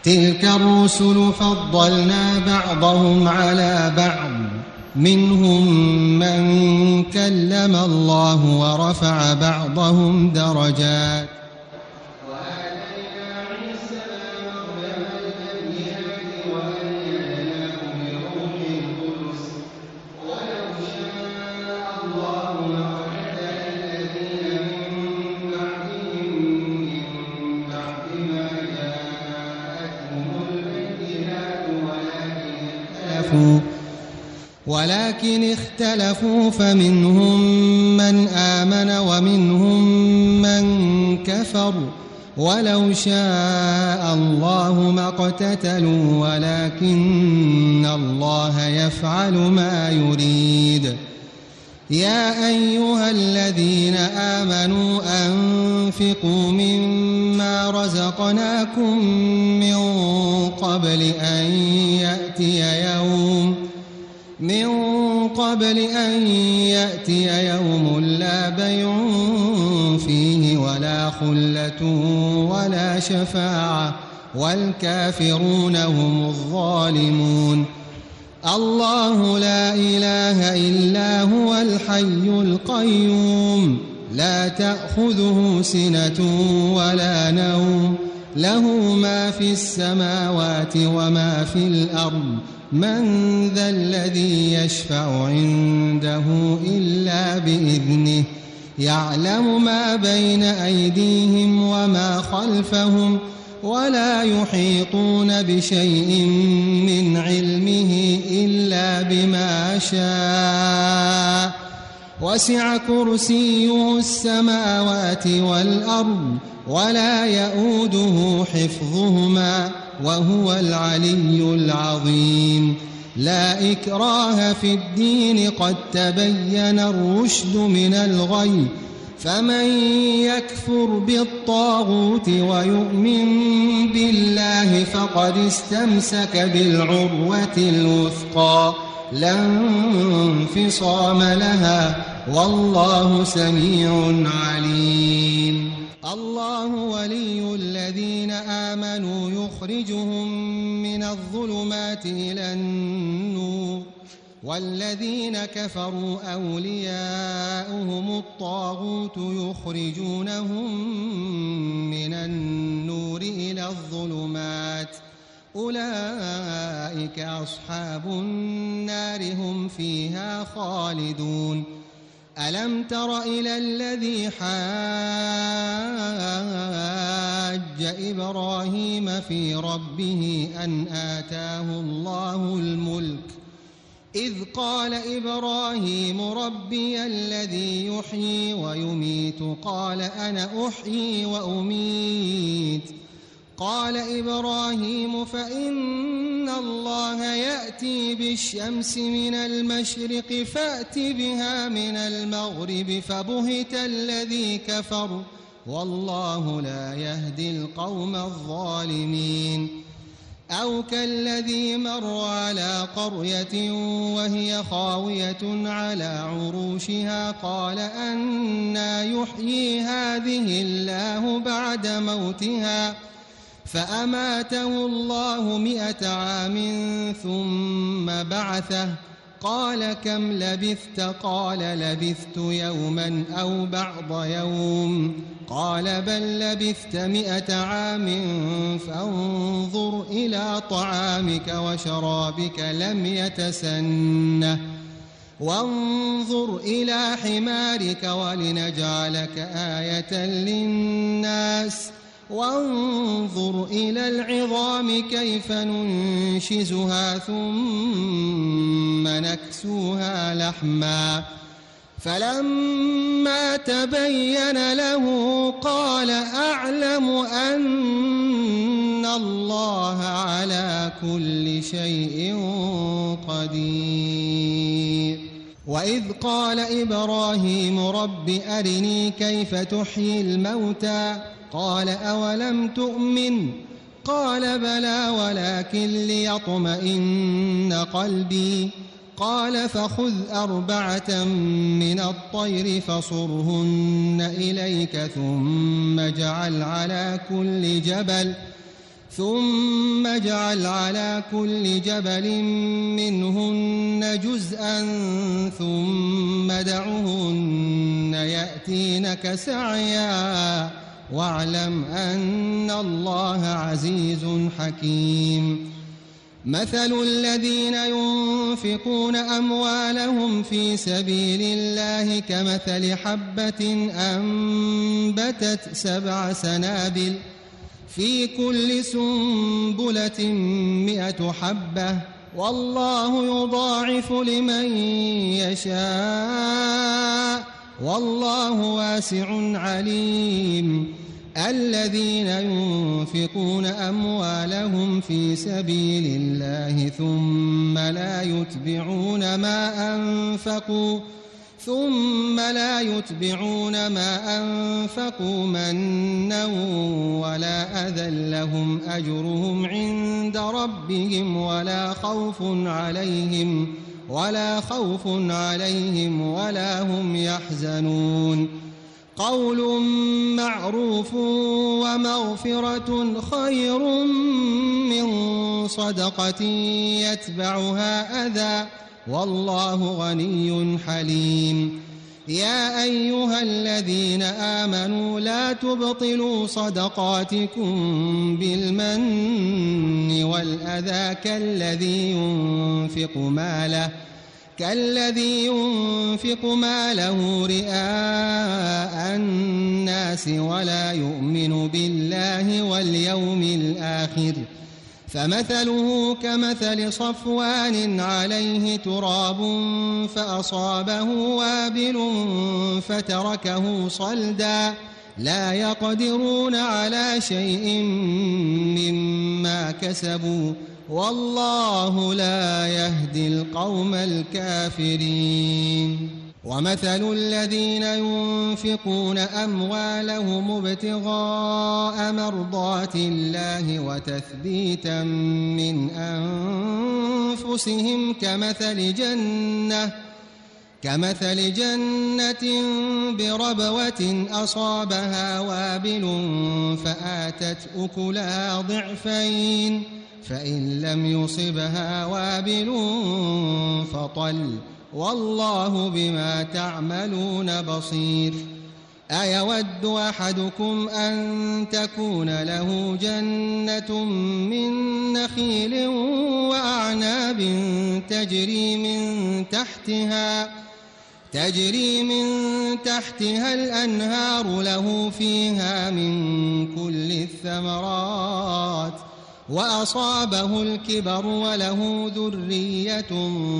تلك الرسل فضلنا بعضهم على بعض منهم من كلم الله ورفع بعضهم درجات وآتينا عيسى مريم البينات وأيدناه بروح القدس ولو شاء الله ما اقتتل الذين من بعدهم من بعد ما جاءتهم البينات ولكن اختلفوا فمنهم من آمن ومنهم من كفر ولو شاء الله ما اقتتلوا ولكن الله يفعل ما يريد. يا أيها الذين آمنوا أنفقوا مما رزقناكم من قبل أن يأتي يوم لا بيع فيه ولا خلة ولا شفاعة والكافرون هم الظالمون. الله لا إله إلا هو الحي القيوم لا تأخذه سنة ولا نوم له ما في السماوات وما في الأرض من ذا الذي يشفع عنده إلا بإذنه يعلم ما بين أيديهم وما خلفهم ولا يحيطون بشيء من علمه إلا بما شاء وسع كرسيه السماوات والأرض ولا يؤوده حفظهما وهو العلي العظيم. لا إكراه في الدين قد تبين الرشد من الغي فمن يكفر بالطاغوت ويؤمن بالله فقد استمسك بالعروة الوثقى لا انفصام لها والله سميع عليم. الله ولي الذين آمنوا يخرجهم من الظلمات إلى النور والذين كفروا أولياؤهم الطاغوت يخرجونهم من النور إلى الظلمات أولئك أصحاب النار هم فيها خالدون. ألم تر إلى الذي حاج إبراهيم في ربه أن آتاه الله الملك إذ قال إبراهيم ربي الذي يحيي ويميت قال أنا أحيي وأميت قال إبراهيم فإن الله يأتي بالشمس من المشرق فأت بها من المغرب فبهت الذي كفر والله لا يهدي القوم الظالمين. أو كالذي مر على قرية وهي خاوية على عروشها قال أنى يحيي هذه الله بعد موتها فأماته الله 100 عام ثم بعثه قال كم لبثت قال لبثت يوما أو بعض يوم قال بل لبثت 100 عام فانظر إلى طعامك وشرابك لم يتسنه وانظر إلى حمارك ولنجعلك آية للناس وانظر إلى العظام كيف ننشزها ثم نكسوها لحما فلما تبين له قال أعلم أن الله على كل شيء قدير. وإذ قال إبراهيم رب أرني كيف تحيي الموتى قال أولم تؤمن قال بلى ولكن ليطمئن قلبي قال فخذ 4 من الطير فصرهن إليك ثم فاجعل على كل جبل منهن جزءا ثم دعهن يأتينك سعيا واعلم أن الله عزيز حكيم. مثل الذين ينفقون أموالهم في سبيل الله كمثل حبة أنبتت 7 سنابل في كل سنبلة 100 حبة والله يضاعف لمن يشاء والله واسع عليم. الذين ينفقون أموالهم في سبيل الله ثم لا يتبعون ما أنفقوا منا ولا أذى لهم أجرهم عند ربهم ولا خوف عليهم ولا هم يحزنون. قول معروف ومغفرة خير من صدقة يتبعها أذى والله غني حليم. يا أيها الذين آمنوا لا تبطلوا صدقاتكم بالمن والأذى كالذي ينفق ماله رئاء الناس ولا يؤمن بالله واليوم الآخر فمثله كمثل صفوان عليه تراب فأصابه وابل فتركه صلدا لا يقدرون على شيء مما كسبوا والله لا يهدي القوم الكافرين. ومثل الذين ينفقون أموالهم ابتغاء مرضات الله وتثبيتا من أنفسهم كمثل جنة بربوة أصابها وابل فآتت أكلها ضعفين فإن لم يصبها وابل فطل والله بما تعملون بصير. أيود أحدكم أن تكون له جنة من نخيل وأعناب تجري من تحتها الأنهار له فيها من كل الثمرات وأصابه الكبر وله ذرية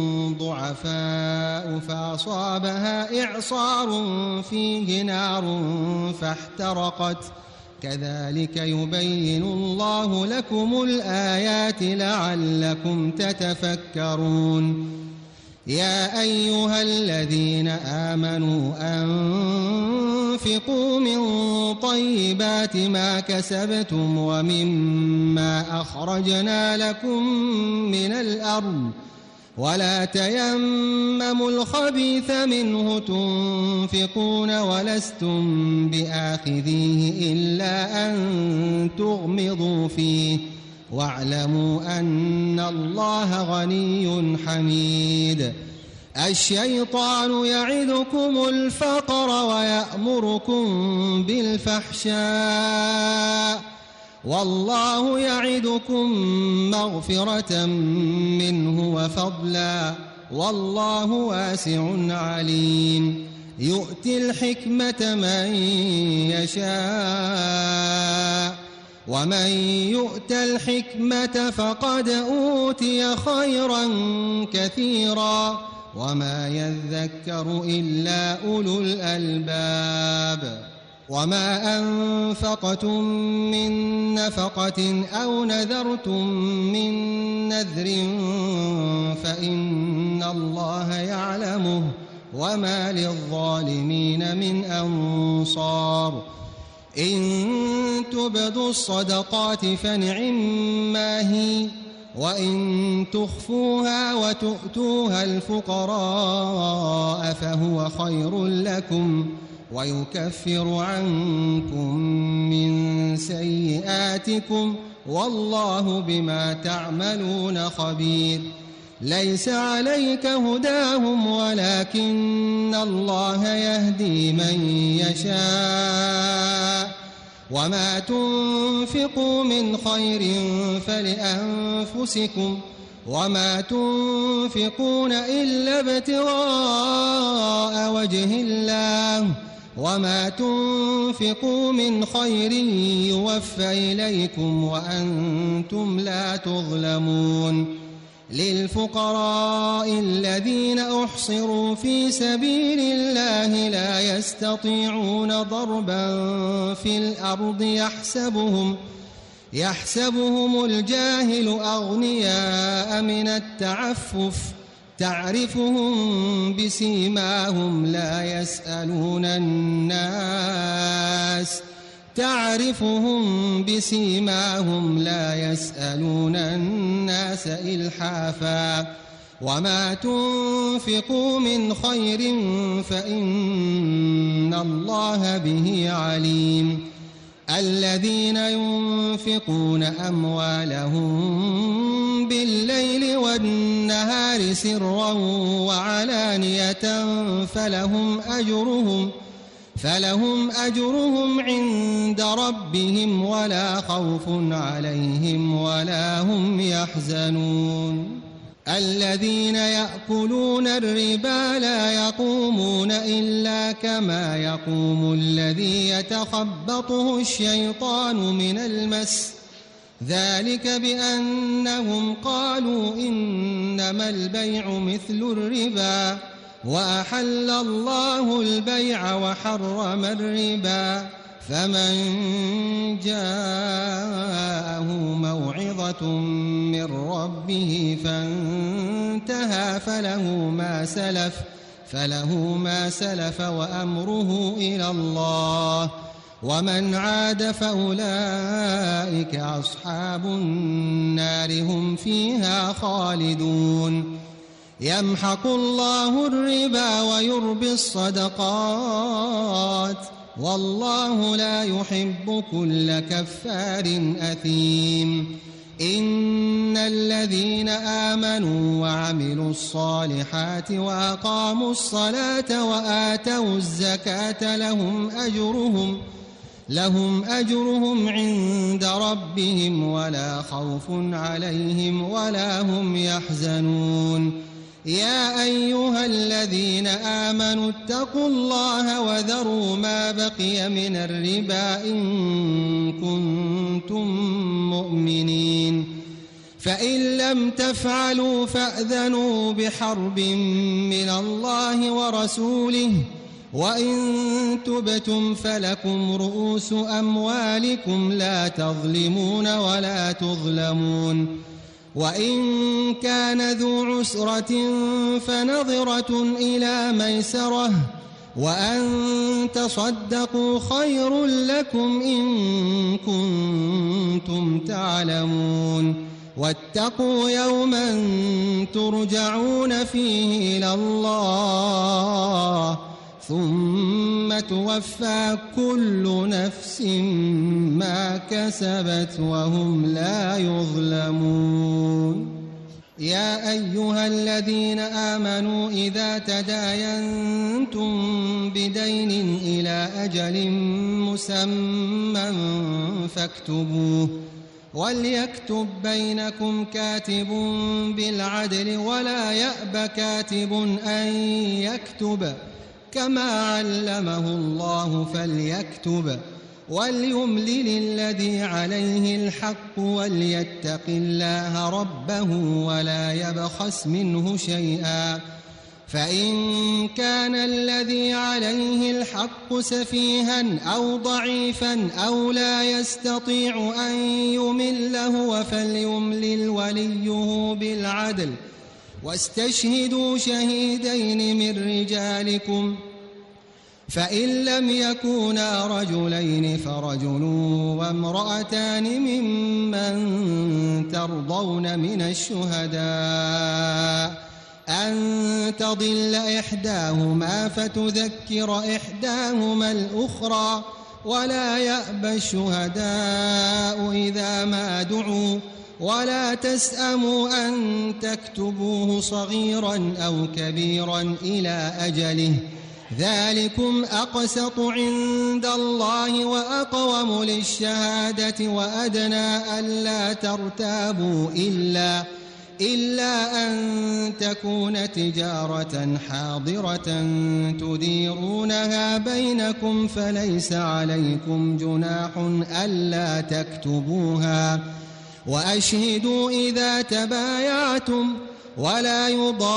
ضعفاء فأصابها إعصار فيه نار فاحترقت كذلك يبين الله لكم الآيات لعلكم تتفكرون. يا أيها الذين آمنوا أنفقوا من طيبات ما كسبتم ومما أخرجنا لكم من الأرض ولا تيمموا الخبيث منه تنفقون ولستم بآخذيه إلا أن تغمضوا فيه واعلموا أن الله غني حميد. الشيطان يعدكم الفقر ويأمركم بالفحشاء والله يعدكم مغفرة منه وفضلا والله واسع عليم. يؤتي الحكمة من يشاء ومن يؤت الحكمة فقد أوتي خيرا كثيرا وما يذكر إلا أولو الألباب. وما أنفقتم من نفقة أو نذرتم من نذر فإن الله يعلمه وما للظالمين من أنصار. إن تبدوا الصدقات فنعما هي وإن تخفوها وتؤتوها الفقراء فهو خير لكم ويكفر عنكم من سيئاتكم والله بما تعملون خبير ليس عليك هداهم ولكن الله يهدي من يشاء وما تنفقوا من خير فلأنفسكم وما تنفقون إلا ابتغاء وجه الله وما تنفقوا من خير يوفى إليكم وأنتم لا تظلمون للفقراء الذين أحصروا في سبيل الله لا يستطيعون ضربا في الأرض يحسبهم الجاهل أغنياء من التعفف تعرفهم بسيماهم لا يسألون الناس إلحافا وما تنفقوا من خير فإن الله به عليم الذين ينفقون أموالهم بالليل والنهار سرا وعلانية فلهم أجرهم عند ربهم ولا خوف عليهم ولا هم يحزنون الذين يأكلون الربا لا يقومون إلا كما يقوم الذي يتخبطه الشيطان من المس ذلك بأنهم قالوا إنما البيع مثل الربا وأحل الله البيع وحرم الربا فمن جاءه موعظة من ربه فانتهى فله ما سلف وأمره إلى الله ومن عاد فأولئك أصحاب النار هم فيها خالدون يمحق الله الربا ويربي الصدقات والله لا يحب كل كفار أثيم إن الذين آمنوا وعملوا الصالحات وأقاموا الصلاة وآتوا الزكاة لهم أجرهم عند ربهم ولا خوف عليهم ولا هم يحزنون يا أيها الذين آمنوا اتقوا الله وذروا ما بقي من الربا إن كنتم مؤمنين فإن لم تفعلوا فأذنوا بحرب من الله ورسوله وإن تبتم فلكم رؤوس أموالكم لا تظلمون ولا تظلمون وإن كان ذو عسرة فنظرة إلى ميسرة وأن تصدقوا خير لكم إن كنتم تعلمون واتقوا يوما ترجعون فيه إلى الله ثم توفى كل نفس ما كسبت وهم لا يظلمون يا أيها الذين آمنوا إذا تداينتم بدين إلى أجل مسمى فاكتبوه وليكتب بينكم كاتب بالعدل ولا يأب كاتب أن يكتب كما علمه الله فليكتب وليملل الذي عليه الحق وليتق الله ربه ولا يبخس منه شيئا فإن كان الذي عليه الحق سفيها أو ضعيفا أو لا يستطيع أن يمل هو فليملل وليه بالعدل واستشهدوا شهيدين من رجالكم فإن لم يكونا رجلين فرجل وامرأتان ممن ترضون من الشهداء أن تضل إحداهما فتذكر إحداهما الأخرى ولا يأبى الشهداء إذا ما دعوا ولا تسأموا أن تكتبوه صغيرا أو كبيرا إلى أجله ذلكم أقسط عند الله وأقوم للشهادة وأدنى ألا ترتابوا إلا أن تكون تجارة حاضرة تديرونها بينكم فليس عليكم جناح ألا تكتبوها وأشهدوا إذا تبايعتم ولا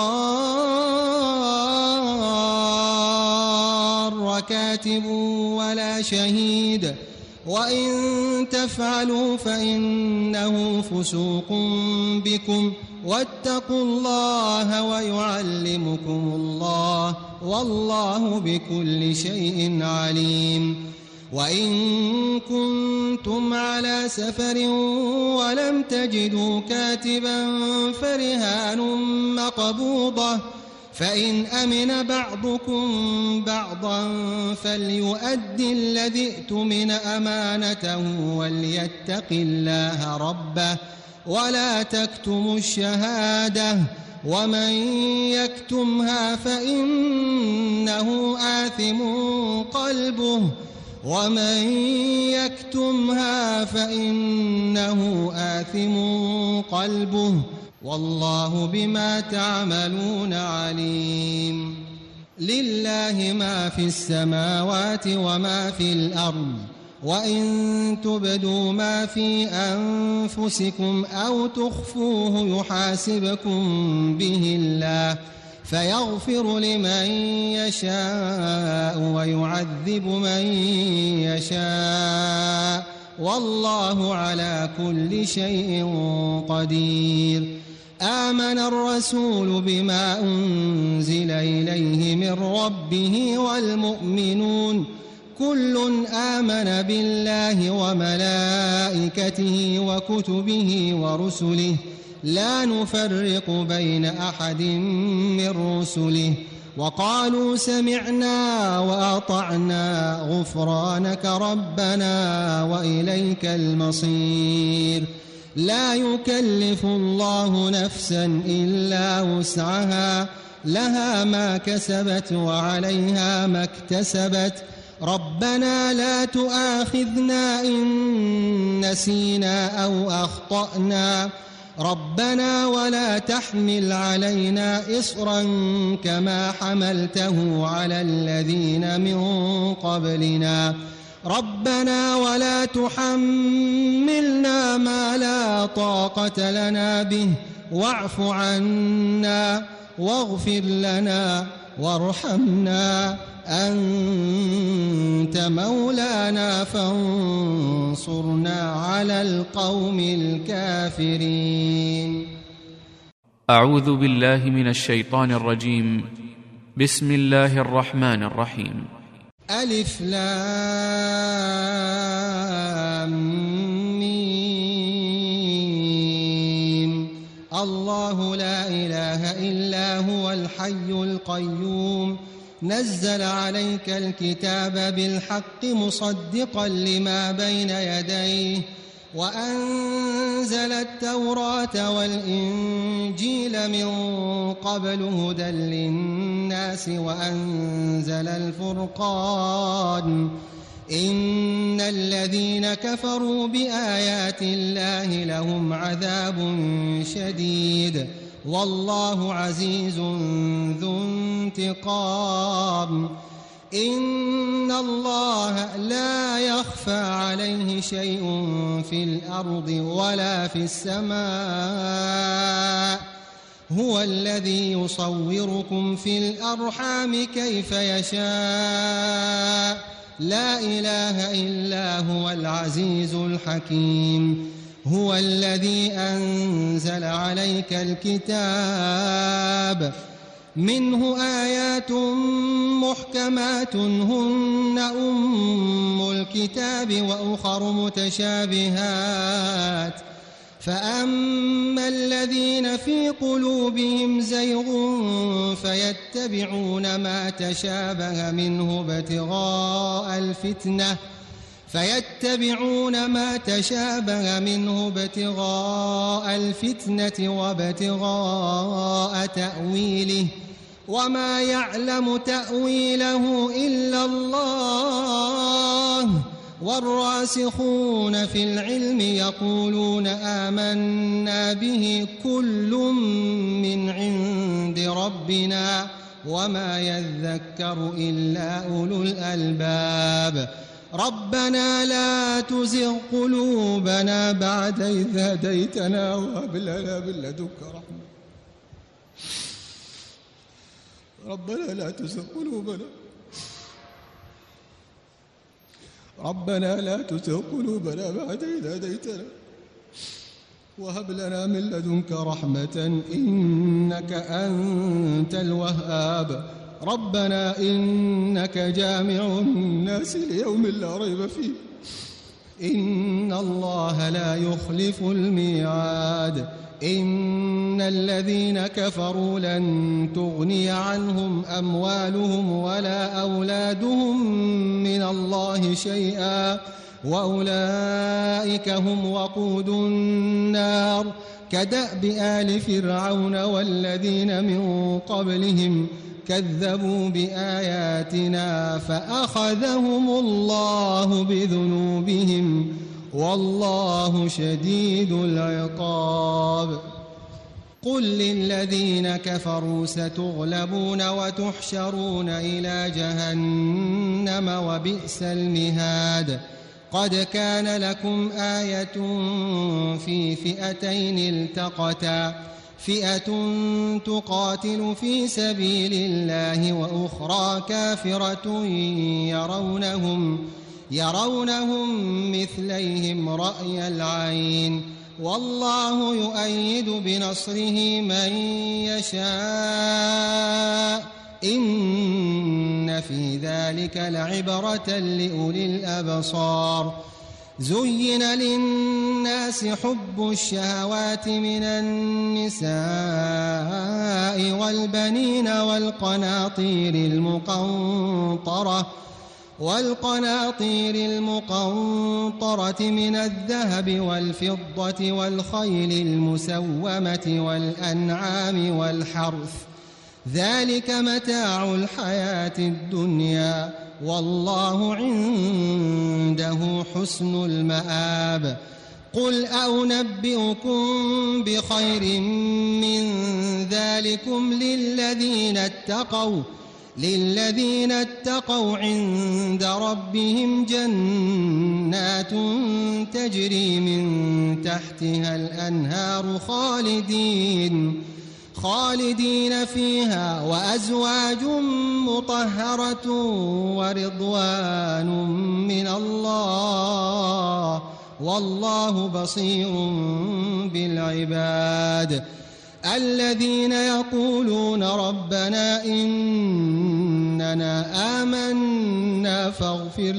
يضار كاتب ولا شهيد وإن تفعلوا فإنه فسوق بكم واتقوا الله ويعلمكم الله والله بكل شيء عليم وإن كنتم على سفر ولم تجدوا كاتبا فرهان مقبوضة فإن أمن بعضكم بعضا فليؤد الذي ائتمن أمانته وليتق الله ربه ولا تكتموا الشهادة ومن يكتمها فإنه آثم قلبه والله بما تعملون عليم لله ما في السماوات وما في الأرض وإن تبدوا ما في أنفسكم أو تخفوه يحاسبكم به الله فيغفر لمن يشاء ويعذب من يشاء والله على كل شيء قدير آمن الرسول بما أنزل إليه من ربه والمؤمنون كل آمن بالله وملائكته وكتبه ورسله لا نفرق بين أحد من رسله وقالوا سمعنا وأطعنا غفرانك ربنا وإليك المصير لا يكلف الله نفسا إلا وسعها لها ما كسبت وعليها ما اكتسبت ربنا لا تؤاخذنا إن نسينا أو أخطأنا ربنا ولا تحمل علينا إصرا كما حملته على الذين من قبلنا ربنا ولا تحملنا ما لا طاقة لنا به واعف عنا واغفر لنا وارحمنا أنت مولانا فانصرنا على القوم الكافرين. أعوذ بالله من الشيطان الرجيم. بسم الله الرحمن الرحيم. ألف لام ميم الله لا إله إلا هو الحي القيوم نزل عليك الكتاب بالحق مصدقا لما بين يديه وأنزل التوراة والإنجيل من قبل هدى للناس وأنزل الفرقان إن الذين كفروا بآيات الله لهم عذاب شديد والله عزيز ذو انتقام إن الله لا يخفى عليه شيء في الأرض ولا في السماء هو الذي يصوركم في الأرحام كيف يشاء لا إله إلا هو العزيز الحكيم هو الذي أنزل عليك الكتاب منه آيات محكمات هن أم الكتاب وأخر متشابهات فأما الذين في قلوبهم زيغ فيتبعون ما تشابه منه ابتغاء الفتنة فيتبعون ما تشابه منه ابتغاء الفتنة وابتغاء تأويله وما يعلم تأويله إلا الله والراسخون في العلم يقولون آمنا به كل من عند ربنا وما يذكر إلا أولو الألباب ربنا لا تزغ قلوبنا بعد إذ هديتنا وهب لنا من لدنك رحمة ربنا لا تزغ قلوبنا بعد إذ هديتنا وهب لنا من لدنك رحمة إنك أنت الوهاب ربنا إنك جامع الناس ليوم لا ريب فيه إن الله لا يخلف الميعاد إن الذين كفروا لن تغني عنهم أموالهم ولا أولادهم من الله شيئا وأولئك هم وقود النار كدأب آل فرعون والذين من قبلهم كذبوا بآياتنا فأخذهم الله بذنوبهم والله شديد العقاب قل للذين كفروا ستغلبون وتحشرون إلى جهنم وبئس المهاد قد كان لكم آية في فئتين التقتا فئة تقاتل في سبيل الله وأخرى كافرة يرونهم مثليهم رأي العين والله يؤيد بنصره من يشاء إن في ذلك لعبرة لأولي الأبصار زين للناس حب الشهوات من النساء والبنين والقناطير المقنطرة من الذهب والفضة والخيل المسومة والأنعام والحرث ذلك متاع الحياة الدنيا والله عنده حسن المآب قل أنبئكم بخير من ذلكم للذين اتقوا عند ربهم جنات تجري من تحتها الأنهار خالدين فيها وأزواج مطهرة ورضوان من الله والله بصير بالعباد الذين يقولون ربنا إننا آمنا فاغفر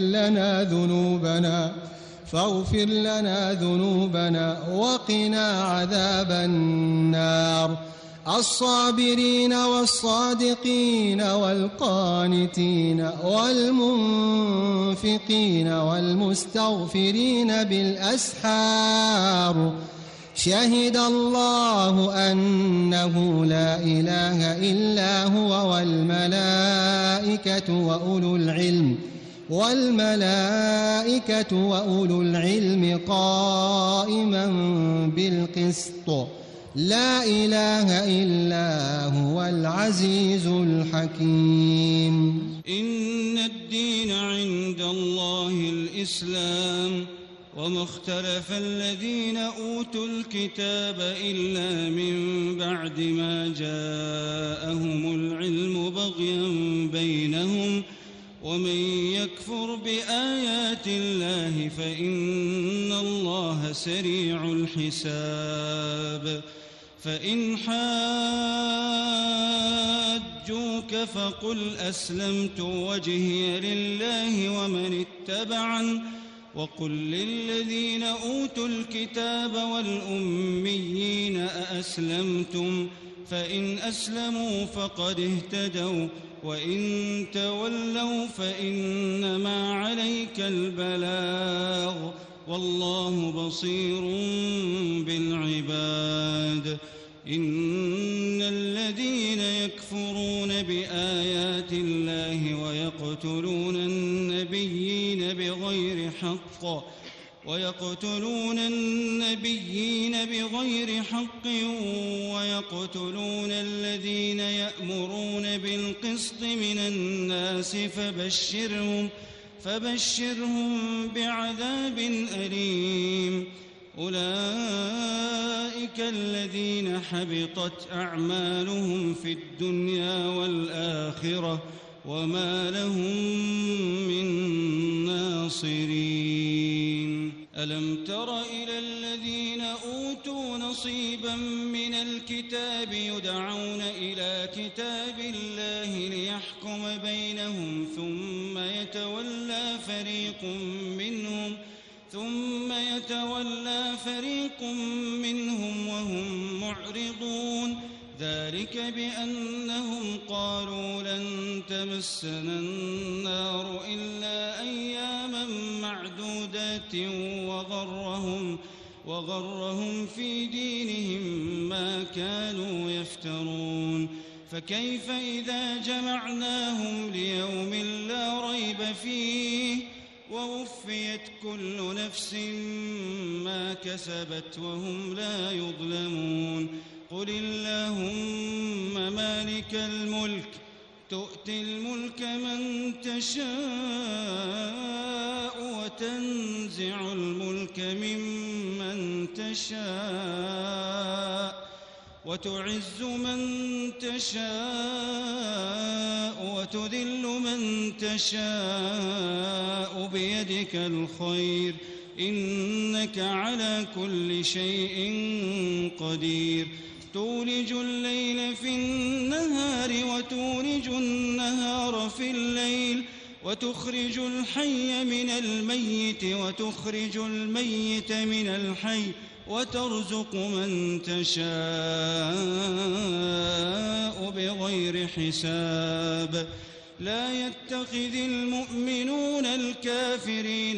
لنا ذنوبنا وقنا عذاب النار الصابرين والصادقين والقانتين والمنفقين والمستغفرين بالأسحار شهد الله أنه لا إله إلا هو والملائكة وأولو العلم قائما بالقسط لا إله إلا هو العزيز الحكيم إن الدين عند الله الإسلام وما اختلف الذين أوتوا الكتاب إلا من بعد ما جاءهم العلم بغيا بينهم ومن يكفر بآيات الله فإن الله سريع الحساب فإن حاجوك فقل أسلمت وجهي لله ومن اتبعن وقل للذين أوتوا الكتاب والأميين أأسلمتم فإن أسلموا فقد اهتدوا وإن تولوا فإنما عليك البلاغ والله بصير بالعباد. إن الذين يكفرون بآيات الله ويقتلون النبيين بغير حق ويقتلون الذين يأمرون بالقسط من الناس فبشرهم بعذاب أليم. أولئك الذين حبطت أعمالهم في الدنيا والآخرة وما لهم من ناصرين. ألم تر إلى الذين أوتوا نصيبا من الكتاب يدعون إلى كتاب الله ليحكم بينهم ثم يتولى فريق منهم وهم معرضون. ذلك بأنهم قالوا لن تمسنا النار إلا أياما معدودات وغرهم في دينهم ما كانوا يفترون. فكيف إذا جمعناهم ليوم لا ريب فيه ووفيت كل نفس ما كسبت وهم لا يظلمون. قل اللهم مالك الملك تؤتي الملك من تشاء وتنزع الملك ممن تشاء وتعز من تشاء وتذل من تشاء بيدك الخير إنك على كل شيء قدير. تولج الليل في النهار وتولج النهار في الليل وتخرج الحي من الميت وتخرج الميت من الحي وترزق من تشاء بغير حساب. لا يتخذ المؤمنون الكافرين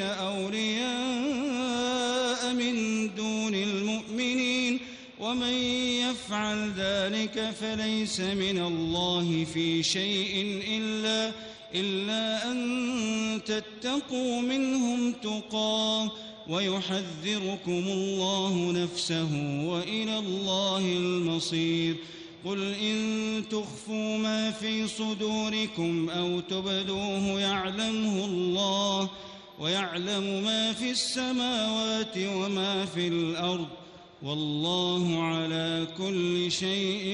أولياء من دون المؤمنين ومن يفعل ذلك فليس من الله في شيء إلا أن تتقوا منهم تقاه ويحذركم الله نفسه وإلى الله المصير. قل إن تخفوا ما في صدوركم أو تبدوه يعلمه الله ويعلم ما في السماوات وما في الأرض والله على كل شيء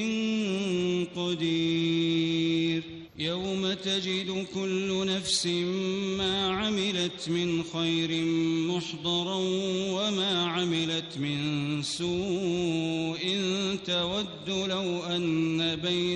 قدير. يوم تجد كل نفس ما عملت من خير محضرا وما عملت من سوء تود لو أن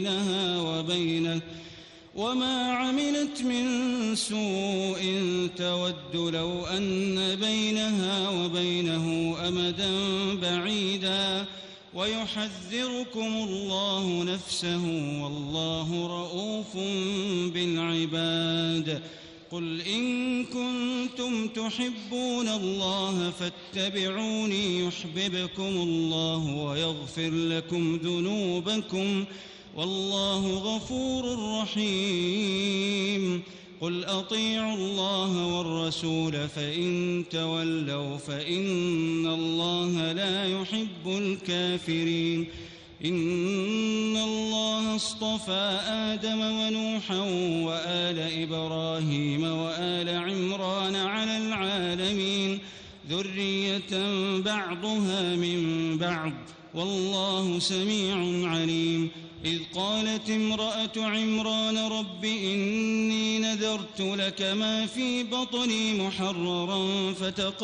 بينها وبينه أمدا بعيدا ويحذركم الله نفسه والله رؤوف بالعباد. قل إن كنتم تحبون الله فاتبعوني يحببكم الله ويغفر لكم ذنوبكم والله غفور رحيم. قل أطيعوا الله والرسول فإن تولوا فإن الله لا يحب الكافرين. إن الله اصطفى آدم ونوحا وآل إبراهيم وآل عمران على العالمين ذرية بعضها من بعض والله سميع عليم. إذ قالت امرأة عمران رب إني نذرت لك ما في بطني محررا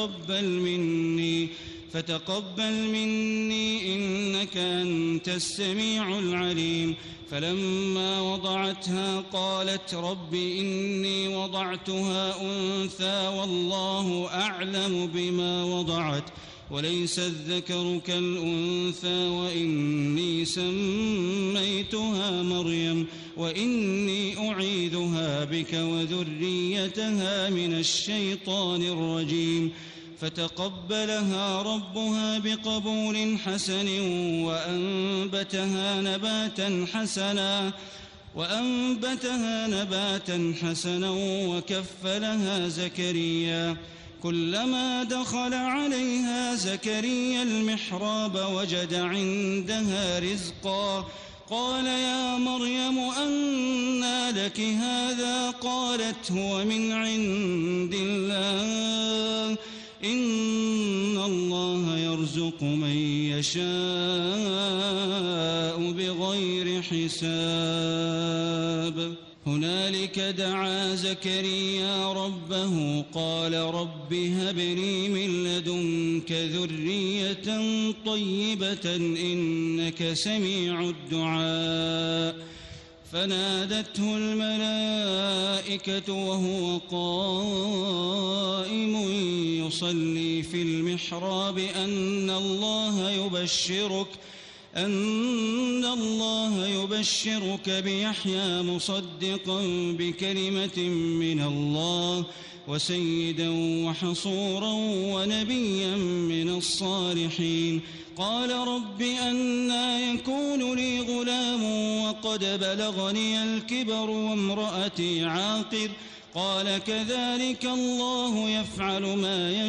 فتقبل مني إنك أنت السميع العليم. فلما وضعتها قالت رب إني وضعتها أنثى والله أعلم بما وضعت وليس الذكر كالأنثى وإني سميتها سميتها مريم وإني أعيذها بك وذريتها من الشيطان الرجيم فتقبلها ربها بقبول حسن وأنبتها نباتا حسنا وكفلها زكريا كلما دخل عليها زكريا المحراب وجد عندها رزقا قال يا مريم أنى لك هذا قالت هو من عند الله إن الله يرزق من يشاء بغير حساب هنالك دعا زكريا ربه قال رب هب لي من لدنك ذرية طيبة إنك سميع الدعاء فنادته الملائكة وهو قائم يصلي في المحراب أن الله يبشرك بيحيى مصدقا بكلمة من الله وسيدا وحصورا ونبيا من الصالحين قال رب أنى يكون لي غلام وقد بلغني الكبر وامرأتي عاقر قال كذلك الله يفعل ما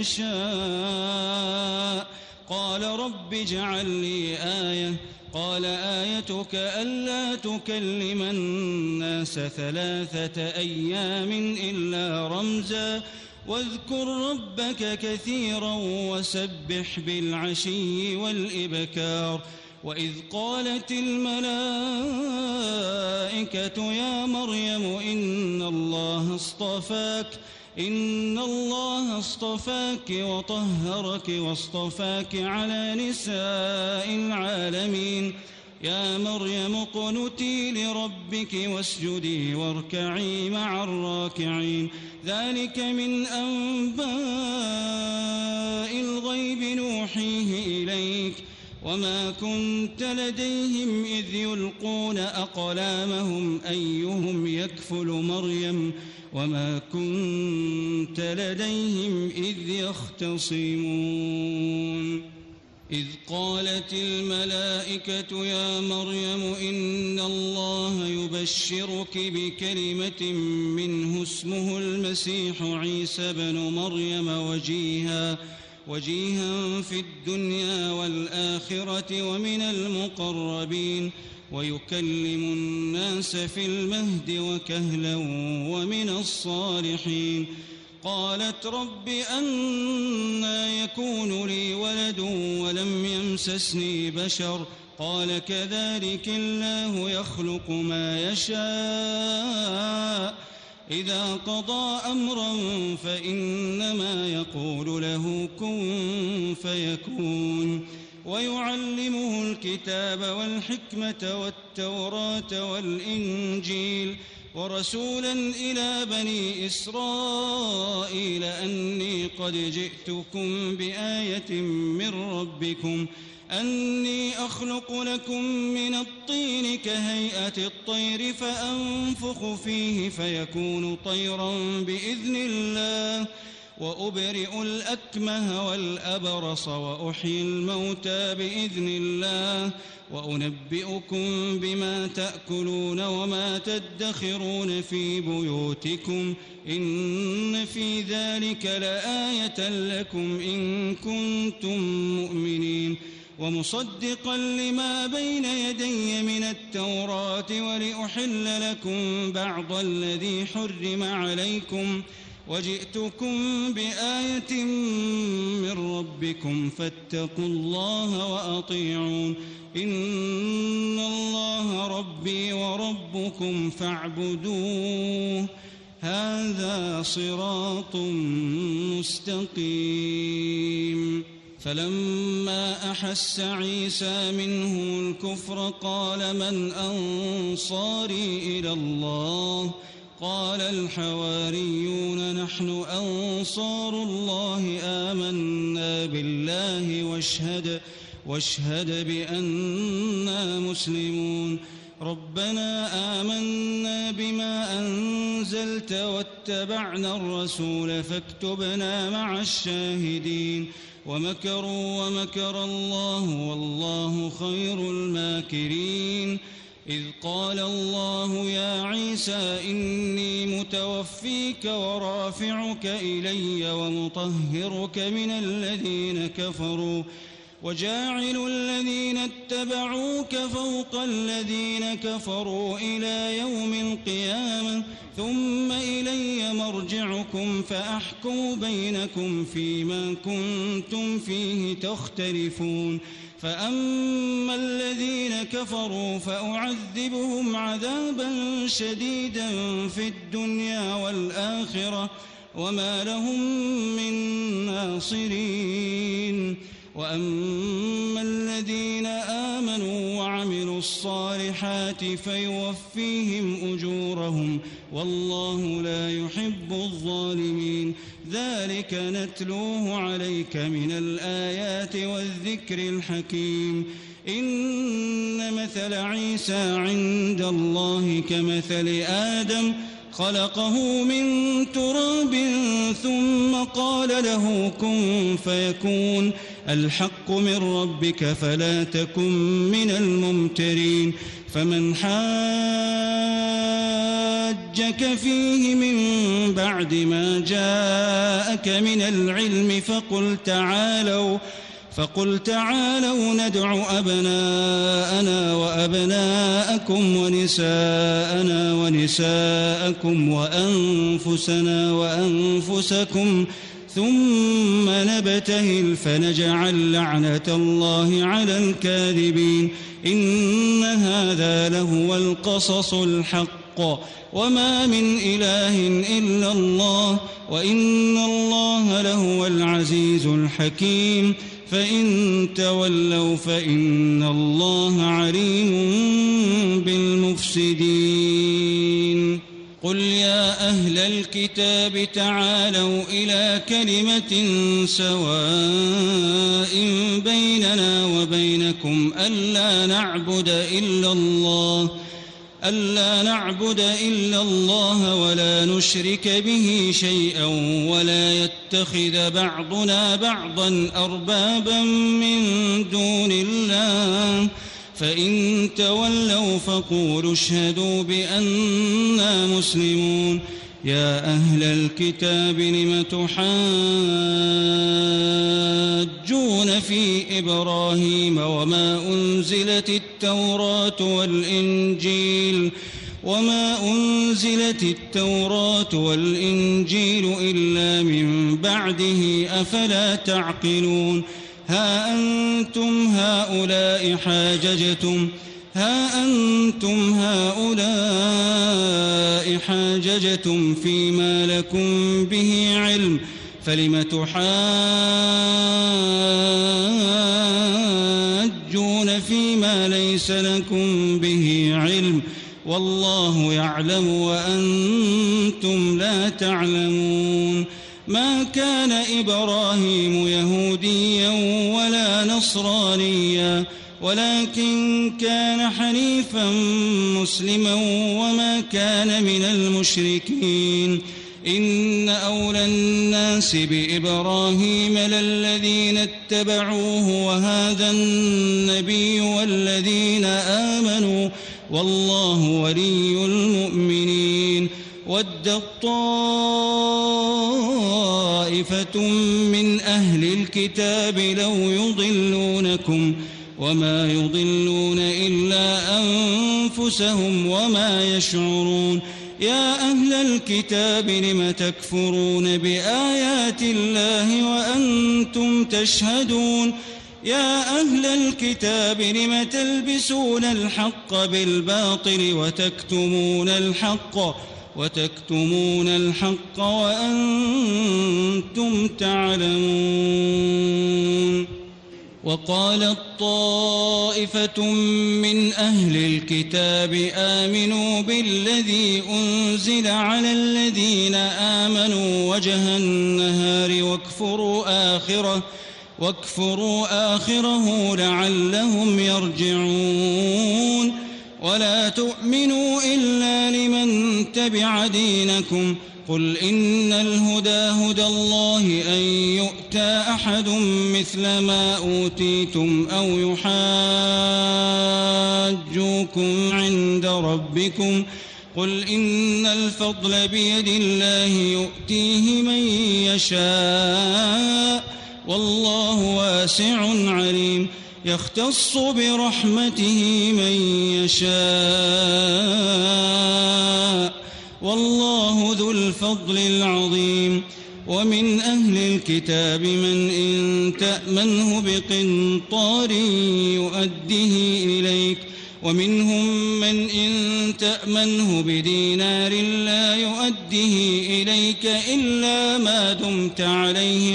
يشاء قال رب اجعل لي آية قال آيتك ألا تكلم الناس 3 أيام إلا رمزا واذكر ربك كثيرا وسبح بالعشي والإبكار وإذ قالت الملائكة يا مريم إن الله اصطفاك وطهرك واصطفاك على نساء العالمين يا مريم اقنتي لربك واسجدي واركعي مع الراكعين ذلك من أنباء الغيب نوحيه إليك وما كنت لديهم إذ يلقون أقلامهم أيهم يكفل مريم وما كنت لديهم إذ يختصمون إذ قالت الملائكة يا مريم إن الله يبشرك بكلمة منه اسمه المسيح عيسى بن مريم وجيها في الدنيا والآخرة ومن المقربين ويكلم الناس في المهد وكهلا ومن الصالحين قالت رب أنى يكون لي ولد ولم يمسسني بشر قال كذلك الله يخلق ما يشاء إذا قضى أمرا فإنما يقول له كن فيكون ويعلمه الكتاب والحكمة والتوراة والإنجيل ورسولا إلى بني إسرائيل أني قد جئتكم بآية من ربكم أني أخلق لكم من الطين كهيئة الطير فأنفخ فيه فيكون طيرا بإذن الله وأبرئ الأكمه والأبرص وأحيي الموتى بإذن الله وأنبئكم بما تأكلون وما تدخرون في بيوتكم إن في ذلك لآية لكم إن كنتم مؤمنين ومصدقا لما بين يدي من التوراة ولأحل لكم بعض الذي حرم عليكم وجئتكم بآية من ربكم فاتقوا الله وأطيعون إن الله ربي وربكم فاعبدوه هذا صراط مستقيم فلما أحس عيسى منهم الكفر قال من أنصاري إلى الله قال الحواريون نحن أنصار الله آمنا بالله واشهد بأننا مسلمون ربنا آمنا بما أنزلت واتبعنا الرسول فاكتبنا مع الشاهدين ومكروا ومكر الله والله خير الماكرين إذ قال الله يا عيسى إني متوفيك ورافعك إلي ومطهرك من الذين كفروا وجاعل الذين اتبعوك فوق الذين كفروا إلى يوم القيامة ثم إلي مرجعكم فأحكم بينكم فيما كنتم فيه تختلفون فأما الذين كفروا فأعذبهم عذابا شديدا في الدنيا والآخرة وما لهم من ناصرين وأما الذين آمنوا وعملوا الصالحات فيوفيهم أجورهم والله لا يحب الظالمين ذلك نتلوه عليك من الآيات والذكر الحكيم إن مثل عيسى عند الله كمثل آدم خلقه من تراب ثم قال له كن فيكون الحق من ربك فلا تكن من الممترين فمن حاجك فيه من بعد ما جاءك من العلم فقل تعالوا ندع أبناءنا وأبناءكم ونساءنا ونساءكم وأنفسنا وأنفسكم ثم نبتهل فنجعل لعنة الله على الكاذبين إن هذا لهو القصص الحق وما من إله إلا الله وإن الله لهو العزيز الحكيم فإن تولوا فإن الله عليم بالمفسدين قل يا أهل الكتاب تعالوا إلى كلمة سواء بيننا وبينكم ألا نعبد إلا الله ولا نشرك به شيئا ولا يتخذ بعضنا بعضا أربابا من دون الله فإن تولوا فقولوا اشهدوا بأننا مسلمون يا أهل الكتاب لم تحاجون في إبراهيم وما أنزلت التوراة والإنجيل إلا من بعده أفلا تعقلون ها أنتم هؤلاء حاججتم فيما لكم به علم فلم تحاجون فيما ليس لكم به علم والله يعلم وأنتم لا تعلمون ما كان إبراهيم يهوديا ولا نصرانيا ولكن كان حنيفا مسلما وما كان من المشركين إن أولى الناس بإبراهيم للذين اتبعوه وهذا النبي والذين آمنوا والله ولي المؤمنين ودت طائفة من أهل الكتاب لو يضلونكم وما يضلون إلا أنفسهم وما يشعرون يا أهل الكتاب لم تكفرون بآيات الله وأنتم تشهدون يا أهل الكتاب لم تلبسون الحق بالباطل وتكتمون الحق وأنتم تعلمون وقالت طائفة من أهل الكتاب آمنوا بالذي أنزل على الذين آمنوا وجه النهار واكفروا آخره لعلهم يرجعون ولا تؤمنوا إلا لمن تبع دينكم قل إن الهدى هدى الله أن يؤتى أحد مثل ما أوتيتم أو يحاجوكم عند ربكم قل إن الفضل بيد الله يؤتيه من يشاء والله واسع عليم يختص برحمته من يشاء والله ذو الفضل العظيم ومن أهل الكتاب من إن تأمنه بقنطار يؤديه إليك ومنهم من إن تأمنه بدينار لا يؤديه إليك إلا ما دمت عليه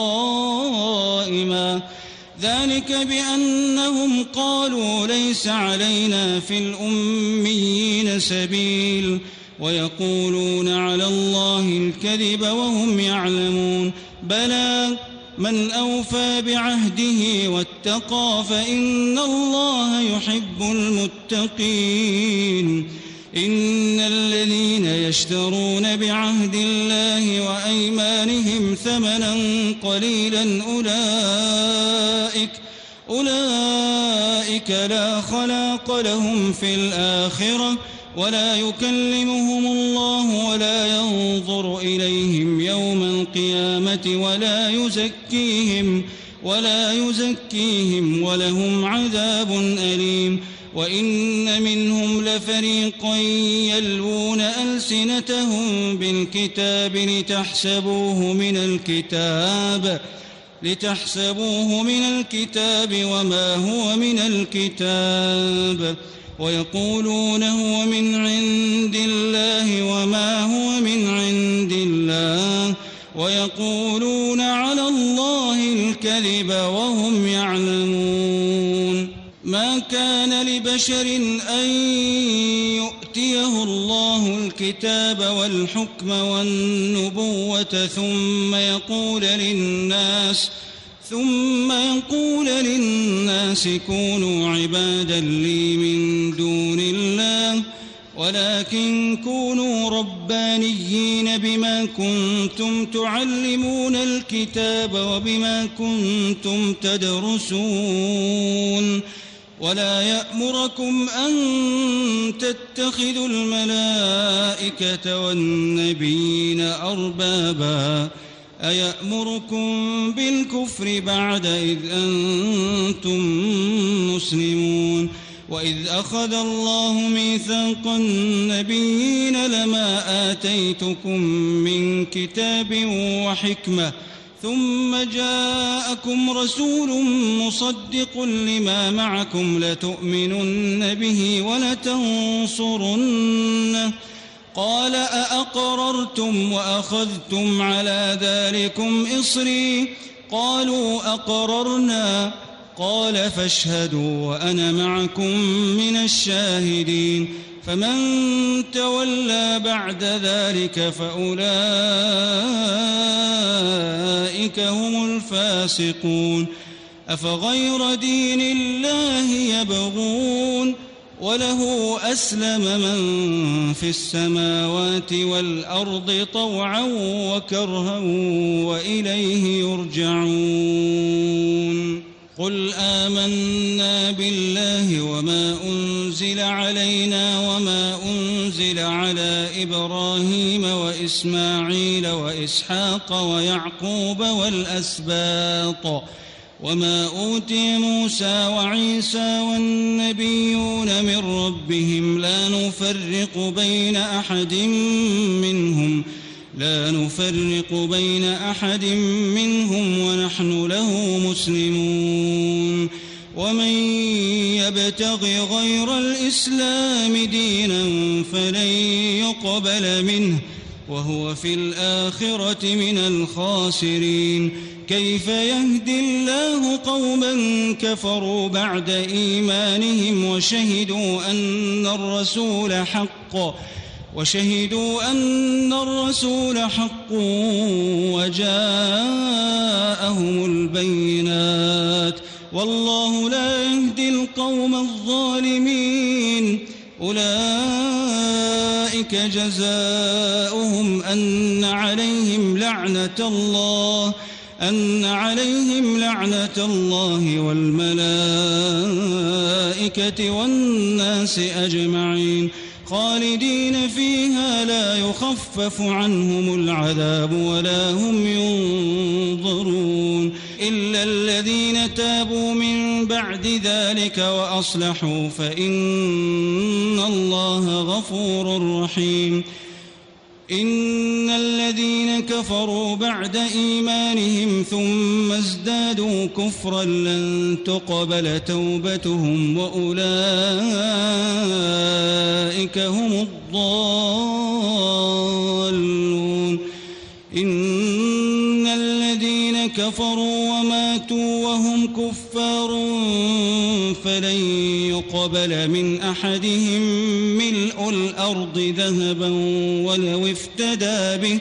قائما ذلك بأنهم قالوا ليس علينا في الأميين سبيل ويقولون على الله الكذب وهم يعلمون بلى من أوفى بعهده واتقى فإن الله يحب المتقين إن الذين يشترون بعهد الله وأيمانهم ثمنا قليلا أولئك لا خلاق لهم في الآخرة ولا يكلمهم الله ولا ينظر إليهم يوم القيامة ولا يزكيهم ولهم عذاب أليم وإن منهم لفريقا يلوون ألسنتهم بالكتاب لتحسبوه من الكتاب وما هو من الكتاب ويقولون هو من عند الله وما هو من عند الله ويقولون على الله الكذب وهم يعلمون ما كان لبشر أن يؤتيه الله الكتاب والحكم والنبوة ثم يقول للناس كونوا عبادا لي من دون الله ولكن كونوا ربانيين بما كنتم تعلمون الكتاب وبما كنتم تدرسون ولا يأمركم أن تتخذوا الملائكة والنبيين أربابا أيأمركم بالكفر بعد إذ أنتم مسلمون وإذ أخذ الله ميثاق النبيين لما آتيتكم من كتاب وحكمة ثم جاءكم رسول مصدق لما معكم لتؤمنن به ولتنصرنه قال أأقررتم وأخذتم على ذلكم إصري قالوا أقررنا قال فاشهدوا وأنا معكم من الشاهدين فمن تولى بعد ذلك فأولئك هم الفاسقون أفغير دين الله يبغون وله أسلم من في السماوات والأرض طوعا وكرها وإليه يرجعون قل آمنا بالله وما أنزل علينا وما أنزل على إبراهيم وإسماعيل وإسحاق ويعقوب والأسباط وما أوتي موسى وعيسى والنبيون من ربهم لا نفرق بين أحد منهم ونحن له مسلمون ومن يبتغ غير الإسلام دينا فلن يقبل منه وهو في الآخرة من الخاسرين كيف يهدي الله قوما كفروا بعد إيمانهم وشهدوا أن الرسول حق وجاءهم البينات والله لا يهدي القوم القوم الظالمين أولئك جزاؤهم أن عليهم لعنة الله والملائكة والناس أجمعين خالدين فيها لا يخفف عنهم العذاب ولا هم ينظرون إلا الذين تابوا من بعد ذلك وأصلحوا فإن الله غفور رحيم إن الذين كفروا بعد إيمانهم ثم ازدادوا كفرا لن تقبل توبتهم وأولئك هم الضالون إن الذين كفروا وماتوا وهم كفار فلن يقبل من أحدهم ملء الأرض ذهبا ولو افتدى به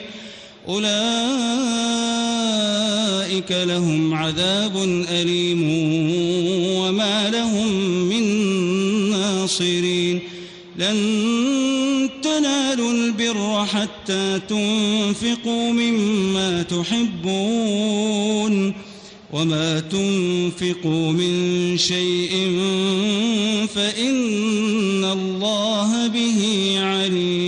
أولئك لهم عذاب أليم وما لهم من ناصرين لن تنالوا البر حتى تنفقوا مما تحبون وما تنفقوا من شيء فإن الله به عليم